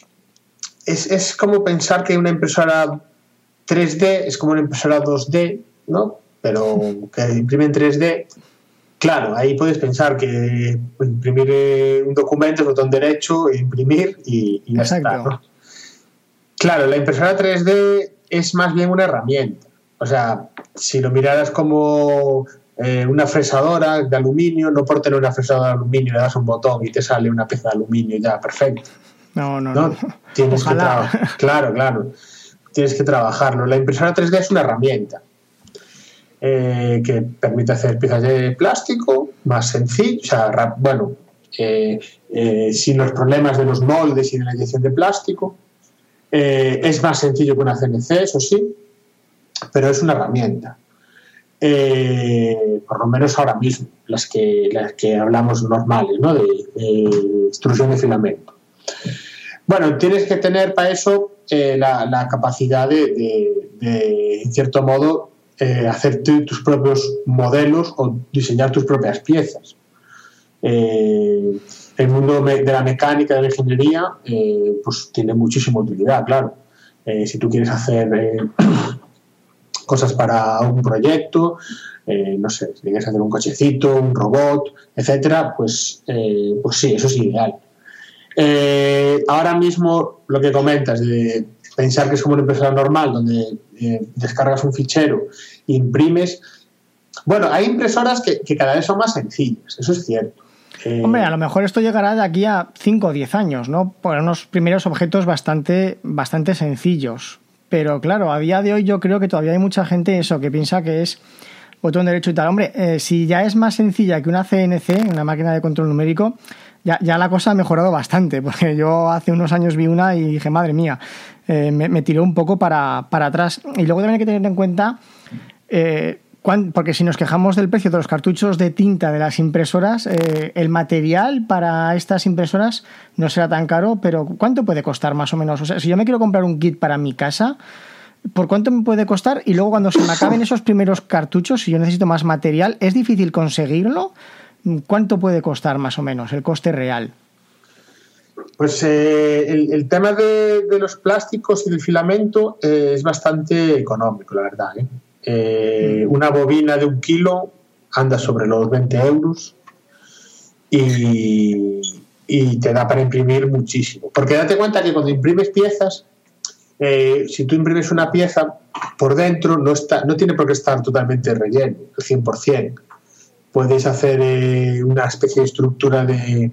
pensar que una impresora 3D es como una impresora 2D, ¿no? Pero que imprime en 3D. Claro, ahí puedes pensar que imprimir un documento es botón derecho, imprimir y ya está, ¿no? Claro, la impresora 3D es más bien una herramienta. O sea, si lo miraras como una fresadora de aluminio, no por tener una fresadora de aluminio le das un botón y te sale una pieza de aluminio ya, perfecto. No. Tienes que claro. Tienes que trabajarlo. La impresora 3D es una herramienta que permite hacer piezas de plástico más sencillo, o sea, sin los problemas de los moldes y de la inyección de plástico. Es más sencillo que una CNC, eso sí, pero es una herramienta. por lo menos ahora mismo, las que hablamos normales, ¿no? de extrusión de filamento. Bueno, tienes que tener para eso la capacidad de, en cierto modo, hacer tus propios modelos o diseñar tus propias piezas. El mundo de la mecánica, de la ingeniería, pues tiene muchísima utilidad, claro. Si tú quieres hacer cosas para un proyecto, no sé, si quieres hacer un cochecito, un robot, etcétera, pues sí, eso es ideal. Ahora mismo lo que comentas de pensar que es como una impresora normal donde descargas un fichero e imprimes, bueno, hay impresoras que cada vez son más sencillas, eso es cierto. Hombre, a lo mejor esto llegará de aquí a 5 o 10 años, ¿no? Por unos primeros objetos bastante sencillos. Pero claro, a día de hoy yo creo que todavía hay mucha gente que piensa que es botón derecho y tal. Hombre, si ya es más sencilla que una CNC, una máquina de control numérico, ya la cosa ha mejorado bastante. Porque yo hace unos años vi una y dije, madre mía, me tiró un poco para atrás. Y luego también hay que tener en cuenta... porque si nos quejamos del precio de los cartuchos de tinta de las impresoras, el material para estas impresoras no será tan caro, pero ¿cuánto puede costar más o menos? O sea, si yo me quiero comprar un kit para mi casa, ¿por cuánto me puede costar? Y luego cuando se me acaben esos primeros cartuchos, si yo necesito más material, ¿es difícil conseguirlo? ¿Cuánto puede costar más o menos el coste real? Pues el tema de los plásticos y del filamento es bastante económico, la verdad, una bobina de 1 kilo anda sobre los 20 euros y te da para imprimir muchísimo. Porque date cuenta que cuando imprimes piezas, si tú imprimes una pieza, por dentro no tiene por qué estar totalmente relleno, el 100%. Puedes hacer una especie de estructura de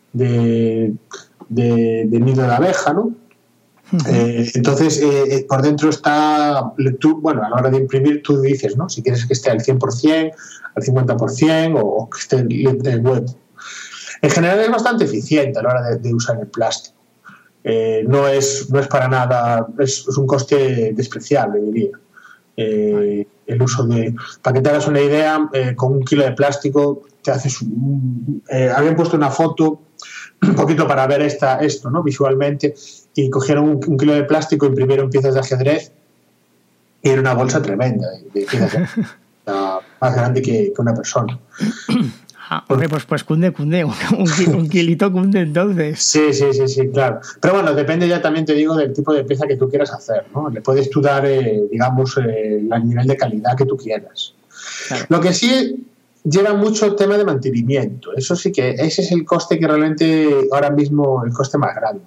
nido de abeja, ¿no? Entonces, por dentro está, bueno, a la hora de imprimir tú dices, ¿no? Si quieres que esté al 100%, al 50% o que esté en web. En general es bastante eficiente a la hora de usar el plástico. No es para nada, es un coste despreciable, diría. El uso para que te hagas una idea, con 1 kilo de plástico te haces habían puesto una foto un poquito para ver esto, ¿no? Visualmente, y cogieron 1 kilo de plástico, imprimieron piezas de ajedrez y era una bolsa tremenda de piezas de ajedrez, más grande que una persona. Hombre, pues cunde, un kilito cunde entonces. Sí, claro. Pero bueno, depende ya también, te digo, del tipo de pieza que tú quieras hacer, ¿no? Le puedes tú dar, digamos, el nivel de calidad que tú quieras. Claro. Lo que sí lleva mucho tema de mantenimiento. Eso sí que ese es el coste que realmente ahora mismo el coste más grande.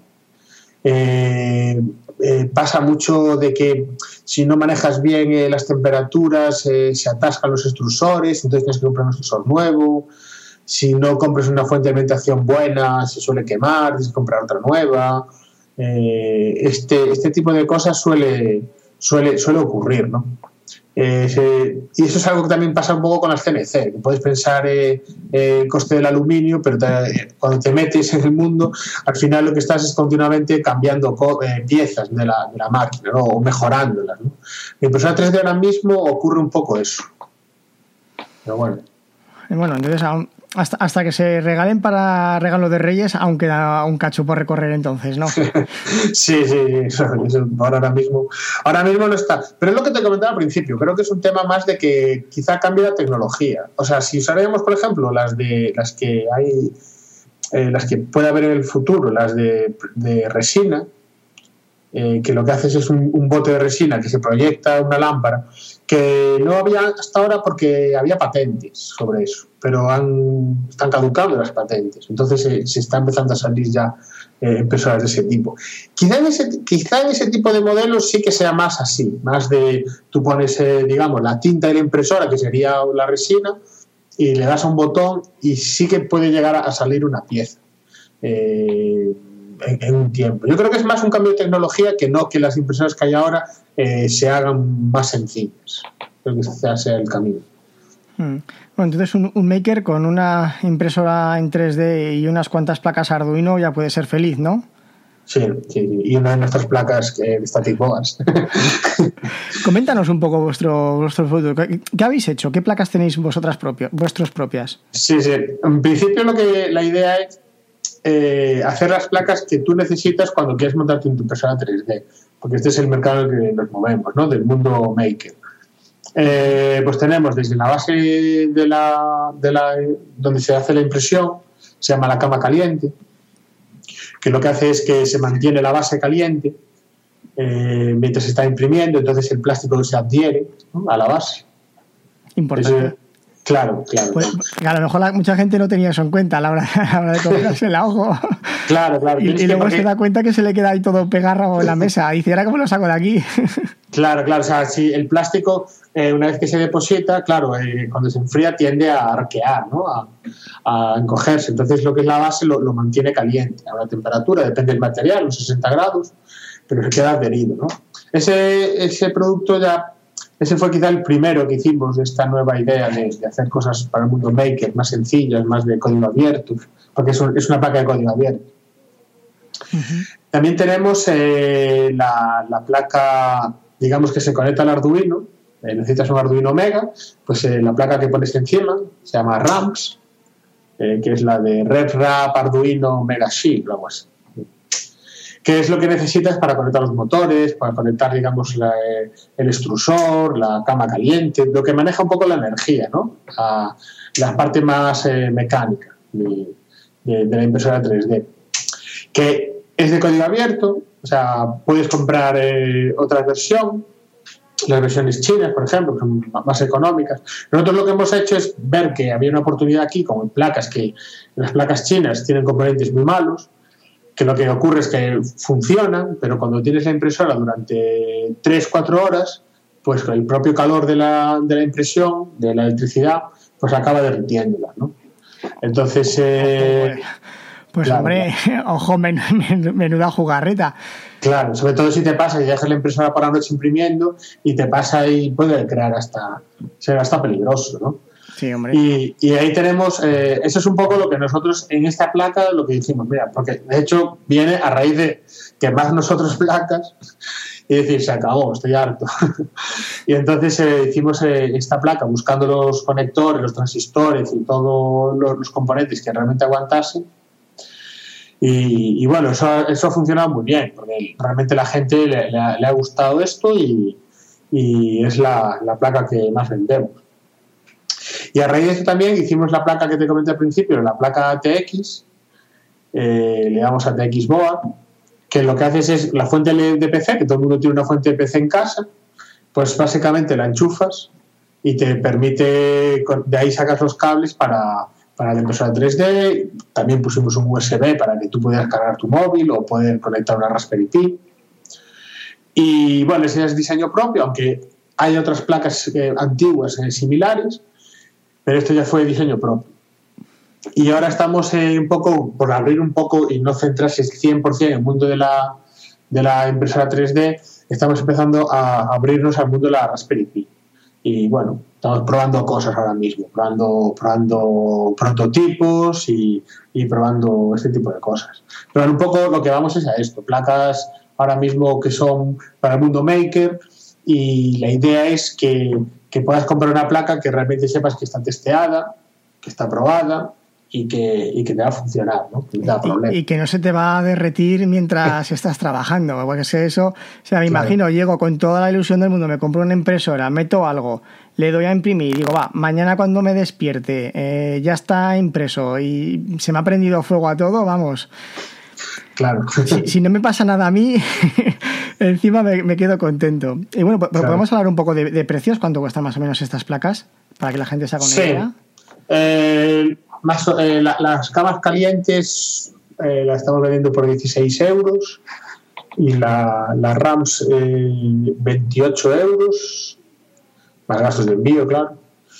Pasa mucho de que si no manejas bien las temperaturas se atascan los extrusores, entonces tienes que comprar un extrusor nuevo. Si no compras una fuente de alimentación buena se suele quemar, tienes que comprar otra nueva. Este tipo de cosas suele ocurrir, ¿no? Y eso es algo que también pasa un poco con las CNC, que puedes pensar el coste del aluminio, pero cuando te metes en el mundo, al final lo que estás es continuamente cambiando piezas de la máquina, ¿no? O mejorándolas, ¿no? En impresora 3D ahora mismo ocurre un poco eso. Pero bueno. Bueno, entonces hasta que se regalen para regalo de Reyes, aún queda un cacho por recorrer entonces, ¿no? Sí, eso ahora mismo no está. Pero es lo que te comentaba al principio, creo que es un tema más de que quizá cambie la tecnología. O sea, si usáramos, por ejemplo, las que puede haber en el futuro, las de resina, que lo que haces es un bote de resina que se proyecta una lámpara, que no había hasta ahora porque había patentes sobre eso, pero están caducando las patentes, entonces se está empezando a salir ya impresoras de ese tipo. Quizá en ese tipo de modelos sí que sea más así, más de tú pones digamos la tinta de la impresora, que sería la resina, y le das a un botón y sí que puede llegar a salir una pieza en un tiempo. Yo creo que es más un cambio de tecnología que no que las impresoras que hay ahora se hagan más sencillas. Creo que ese sea el camino. Bueno, entonces un maker con una impresora en 3D y unas cuantas placas Arduino ya puede ser feliz, ¿no? Sí, y una de nuestras placas Static Boards. Coméntanos un poco vuestro producto. ¿Qué habéis hecho? ¿Qué placas tenéis vuestras propias? Sí. En principio la idea es hacer las placas que tú necesitas cuando quieres montarte tu impresora 3D, porque este es el mercado en el que nos movemos, ¿no? Del mundo maker. Pues tenemos desde la base de la donde se hace la impresión, se llama la cama caliente, que lo que hace es que se mantiene la base caliente mientras se está imprimiendo, entonces el plástico se adhiere, ¿no?, a la base. Importante. Claro. Pues, a lo mejor mucha gente no tenía eso en cuenta a la hora de comerse el ojo. Claro. Y luego se da cuenta que se le queda ahí todo pegarrago en la mesa. Y dice, ¿ahora cómo lo saco de aquí? Claro. O sea, si el plástico, una vez que se deposita, claro, cuando se enfría tiende a arquear, ¿no? A encogerse. Entonces lo que es la base lo mantiene caliente a una temperatura, depende del material, unos 60 grados, pero se queda adherido, ¿no? Ese producto ese fue quizá el primero que hicimos de esta nueva idea de hacer cosas para el mundo maker, más sencillas, más de código abierto, porque es una placa de código abierto. Uh-huh. También tenemos la placa, digamos, que se conecta al Arduino. Necesitas un Arduino Mega, pues la placa que pones encima se llama RAMPS, que es la de RevRap Arduino Mega Shield, algo así. ¿Qué es lo que necesitas para conectar los motores, para conectar, digamos, el extrusor, la cama caliente, lo que maneja un poco la energía, ¿no? La parte más mecánica de la impresora 3D, que es de código abierto, o sea, puedes comprar otra versión, las versiones chinas, por ejemplo, que son más económicas. Nosotros lo que hemos hecho es ver que había una oportunidad aquí, como en placas, que las placas chinas tienen componentes muy malos, que lo que ocurre es que funcionan, pero cuando tienes la impresora durante 3-4 horas, pues el propio calor de la impresión, de la electricidad, pues acaba derritiéndola, ¿no? Entonces... pues claro, hombre, ojo, menuda jugarreta. Claro, sobre todo si te pasa y dejas la impresora por la noche imprimiendo y te pasa y puede crear ser hasta peligroso, ¿no? Sí, hombre. Y ahí tenemos, eso es un poco lo que nosotros en esta placa lo que hicimos, mira, porque de hecho viene a raíz de quemar nosotros placas y decir, se acabó, estoy harto. Y entonces hicimos esta placa buscando los conectores, los transistores y todos los componentes que realmente aguantasen. Y bueno, eso ha funcionado muy bien, porque realmente la gente le ha gustado esto y es la placa que más vendemos. Y a raíz de eso también hicimos la placa que te comenté al principio, la placa ATX, le damos ATX Board, que lo que haces es la fuente de PC, que todo el mundo tiene una fuente de PC en casa, pues básicamente la enchufas y te permite, de ahí sacas los cables para la impresora 3D. También pusimos un USB para que tú pudieras cargar tu móvil o poder conectar una Raspberry Pi. Y bueno, ese es diseño propio, aunque hay otras placas antiguas similares, pero esto ya fue diseño propio. Y ahora estamos un poco por abrir un poco y no centrarse 100% en el mundo de la impresora 3D. Estamos empezando a abrirnos al mundo de la Raspberry Pi. Y bueno, estamos probando cosas ahora mismo, probando prototipos y probando este tipo de cosas. Pero un poco lo que vamos es a esto, placas ahora mismo que son para el mundo maker, y la idea es que puedas comprar una placa que realmente sepas que está testeada, que está probada y que te va a funcionar, ¿no? Que no te da problema. Y que no se te va a derretir mientras estás trabajando. Porque es eso, o sea, me imagino, llego con toda la ilusión del mundo, me compro una impresora, meto algo, le doy a imprimir, digo, va, mañana cuando me despierte, ya está impreso y se me ha prendido fuego a todo, vamos. Claro. Si no me pasa nada a mí, encima me quedo contento. Y bueno, pues claro, podemos hablar un poco de precios, ¿cuánto cuestan más o menos estas placas? Para que la gente se haga una idea. Las camas calientes las estamos vendiendo por 16 euros y la RAMS 28 euros, más gastos de envío, claro.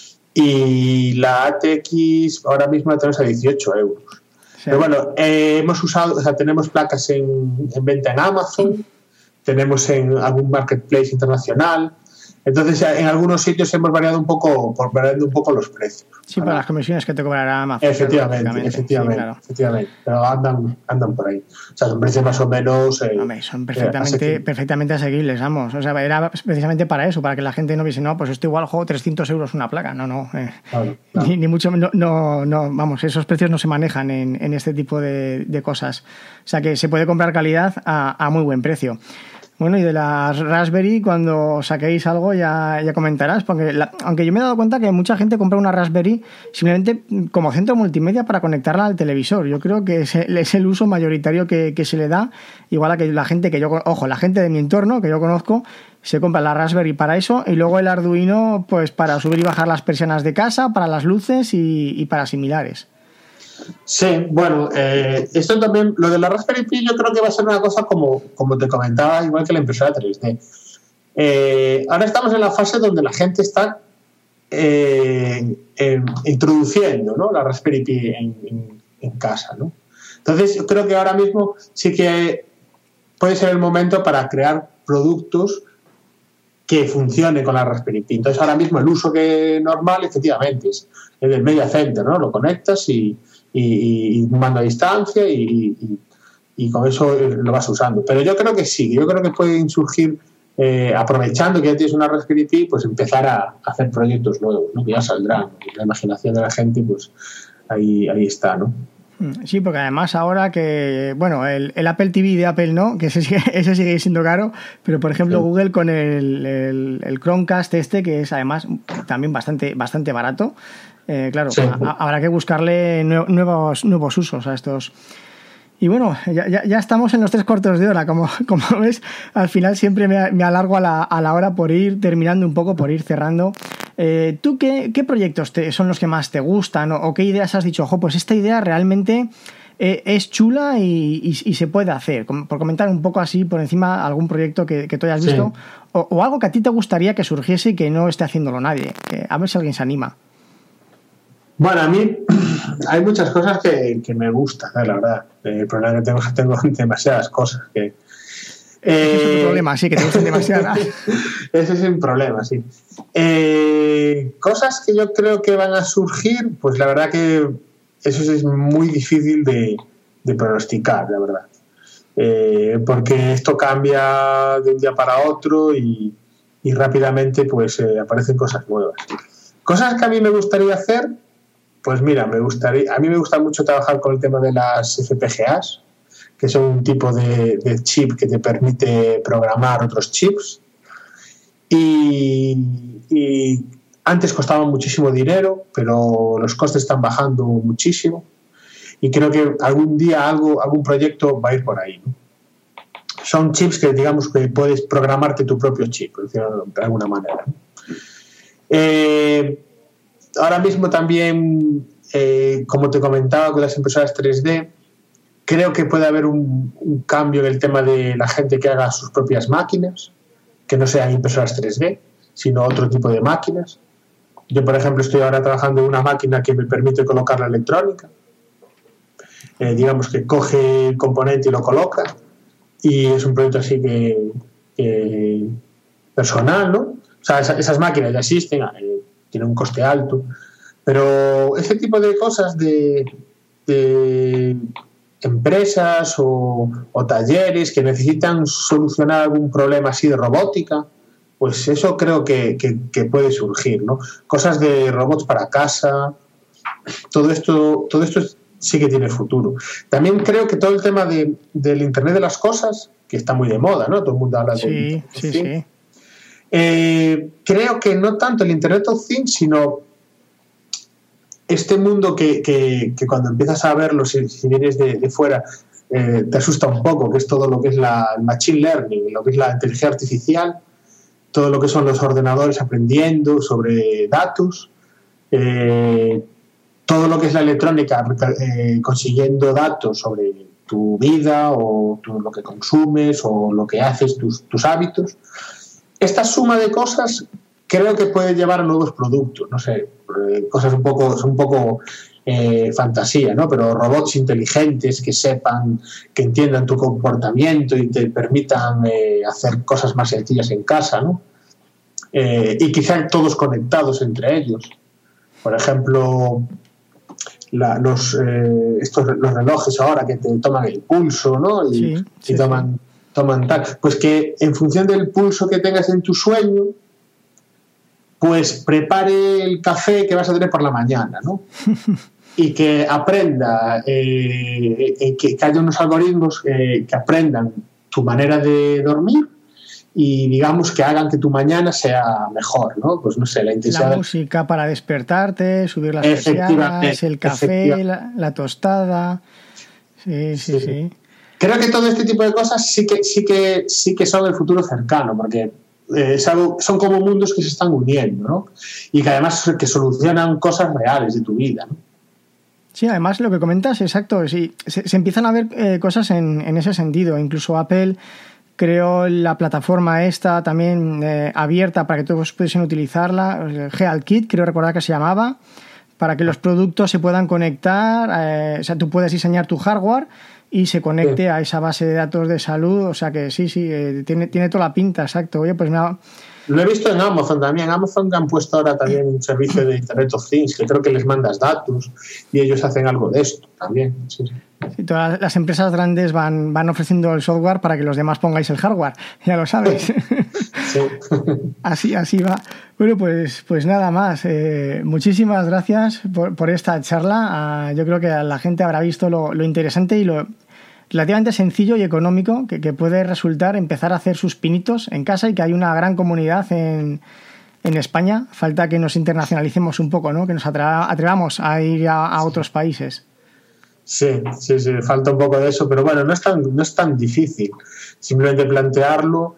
Y la ATX ahora mismo la tenemos a 18 euros. Sí. Pero bueno, hemos usado, o sea, tenemos placas en venta en Amazon, tenemos en algún marketplace internacional, Entonces, en algunos sitios hemos variando un poco los precios. Sí, para las comisiones que te cobrará Amazon. Efectivamente. Pero andan por ahí. O sea, son precios más o menos... son perfectamente asequibles, vamos. O sea, era precisamente para eso, para que la gente no viese, no, pues esto igual juego 300 euros una placa. No. Claro. Ni mucho, no, vamos, esos precios no se manejan en este tipo de cosas. O sea, que se puede comprar calidad a muy buen precio. Bueno, y de las Raspberry, cuando saquéis algo ya comentarás, porque aunque yo me he dado cuenta que mucha gente compra una Raspberry simplemente como centro multimedia para conectarla al televisor. Yo creo que es el uso mayoritario que se le da, igual a que la gente la gente de mi entorno, que yo conozco, se compra la Raspberry para eso y luego el Arduino pues para subir y bajar las persianas de casa, para las luces y para similares. Sí, bueno, esto también, lo de la Raspberry Pi yo creo que va a ser una cosa como te comentaba, igual que la impresora 3D. Ahora estamos en la fase donde la gente está introduciendo, ¿no?, la Raspberry Pi en casa, ¿no? Entonces yo creo que ahora mismo sí que puede ser el momento para crear productos que funcione con la Raspberry Pi. Entonces ahora mismo el uso que normal efectivamente es el del Media Center, ¿no? Lo conectas y mando a distancia y con eso lo vas usando. Pero yo creo que sí, yo creo que pueden surgir, aprovechando que ya tienes una Raspberry Pi, pues empezar a hacer proyectos nuevos, ¿no?, que ya saldrán. La imaginación de la gente, pues ahí está, ¿no? Sí, porque además ahora que, bueno, el Apple TV de Apple no, que ese sigue siendo caro, pero por ejemplo Google con el Chromecast que es además también bastante barato. Claro, sí. Habrá que buscarle nuevos usos a estos. Y bueno, ya estamos en los 3/4 de hora, como ves, al final siempre me alargo a la hora por ir terminando un poco, por ir cerrando. ¿Tú qué proyectos son los que más te gustan o qué ideas has dicho? Ojo, pues esta idea realmente es chula y se puede hacer. Por comentar un poco así por encima algún proyecto que tú hayas visto, sí, o algo que a ti te gustaría que surgiese y que no esté haciéndolo nadie. A ver si alguien se anima. Bueno, a mí hay muchas cosas que me gustan, la verdad. El problema que tengo demasiadas cosas que... Ese es otro problema, sí, que te gustan demasiadas. Ese es un problema, sí. Cosas que yo creo que van a surgir, pues la verdad que eso es muy difícil de pronosticar, la verdad. Porque esto cambia de un día para otro y rápidamente pues aparecen cosas nuevas. Cosas que a mí me gustaría hacer... Pues mira, a mí me gusta mucho trabajar con el tema de las FPGAs, que son un tipo de chip que te permite programar otros chips. Y antes costaban muchísimo dinero, pero los costes están bajando muchísimo. Y creo que algún día algún proyecto va a ir por ahí, ¿no? Son chips que digamos que puedes programarte tu propio chip, por decirlo de alguna manera, ¿no? Ahora mismo también, como te comentaba con las impresoras 3D, creo que puede haber un cambio en el tema de la gente que haga sus propias máquinas, que no sean impresoras 3D, sino otro tipo de máquinas. Yo, por ejemplo, estoy ahora trabajando en una máquina que me permite colocar la electrónica. Digamos que coge el componente y lo coloca, y es un proyecto así que personal, ¿no? O sea, esas máquinas ya existen, tiene un coste alto, pero ese tipo de cosas de empresas o talleres que necesitan solucionar algún problema así de robótica, pues eso creo que puede surgir, ¿no? Cosas de robots para casa, todo esto sí que tiene futuro. También creo que todo el tema del Internet de las cosas, que está muy de moda, ¿no? Todo el mundo habla de sí. Creo que no tanto el Internet of Things, sino este mundo que cuando empiezas a verlo, si vienes de fuera, te asusta un poco, que es todo lo que es el machine learning, lo que es la inteligencia artificial, todo lo que son los ordenadores aprendiendo sobre datos, todo lo que es la electrónica consiguiendo datos sobre tu vida o lo que consumes o lo que haces, tus hábitos. Esta suma de cosas creo que puede llevar a nuevos productos, no sé, cosas un poco fantasía, ¿no? Pero robots inteligentes que sepan, que entiendan tu comportamiento y te permitan hacer cosas más sencillas en casa, ¿no? y quizá todos conectados entre ellos. Por ejemplo, los relojes ahora que te toman el pulso, ¿no? Y toman tal. Pues que en función del pulso que tengas en tu sueño, pues prepare el café que vas a tener por la mañana, ¿no? Y que aprenda, que haya unos algoritmos que aprendan tu manera de dormir y digamos que hagan que tu mañana sea mejor, ¿no? Pues no sé, la intensidad. La música para despertarte, subir las persianas, el café, la tostada. Sí. Creo que todo este tipo de cosas sí que son el futuro cercano, porque son como mundos que se están uniendo, ¿no? Y que además que solucionan cosas reales de tu vida, ¿no? Sí, además lo que comentas, exacto, sí, se empiezan a ver cosas en ese sentido. Incluso Apple creó la plataforma esta también abierta para que todos pudiesen utilizarla, HealthKit, creo recordar que se llamaba, para que los productos se puedan conectar, o sea, tú puedes diseñar tu hardware y se conecte a esa base de datos de salud, o sea que sí, tiene toda la pinta, exacto. Oye, pues nada. Lo he visto en Amazon también. Amazon han puesto ahora también un servicio de Internet of Things, que creo que les mandas datos y ellos hacen algo de esto también. Sí. Sí, todas las empresas grandes van ofreciendo el software para que los demás pongáis el hardware, ya lo sabes. Sí. Así va. Bueno, pues nada más. Muchísimas gracias por esta charla. Yo creo que la gente habrá visto lo interesante y lo relativamente sencillo y económico que puede resultar empezar a hacer sus pinitos en casa y que hay una gran comunidad en España. Falta que nos internacionalicemos un poco, ¿no? Que nos atrevamos a ir a otros países. Sí, falta un poco de eso, pero bueno, no es tan difícil. Simplemente plantearlo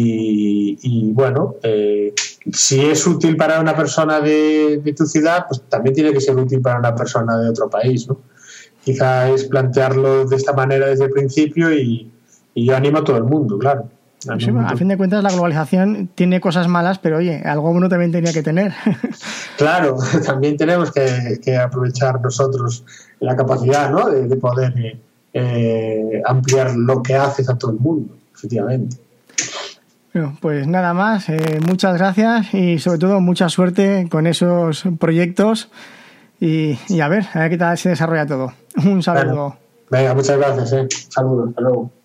y bueno, si es útil para una persona de tu ciudad, pues también tiene que ser útil para una persona de otro país, ¿no? Quizá es plantearlo de esta manera desde el principio y yo animo a todo el mundo, claro. Sí, a fin de cuentas la globalización tiene cosas malas, pero oye, algo bueno también tenía que tener. Claro, también tenemos que aprovechar nosotros la capacidad, ¿no? de poder ampliar lo que haces a todo el mundo, efectivamente. Bueno, pues nada más, muchas gracias y sobre todo mucha suerte con esos proyectos y a ver qué tal se desarrolla todo. Un saludo. Bueno, venga, muchas gracias. Saludos, hasta luego.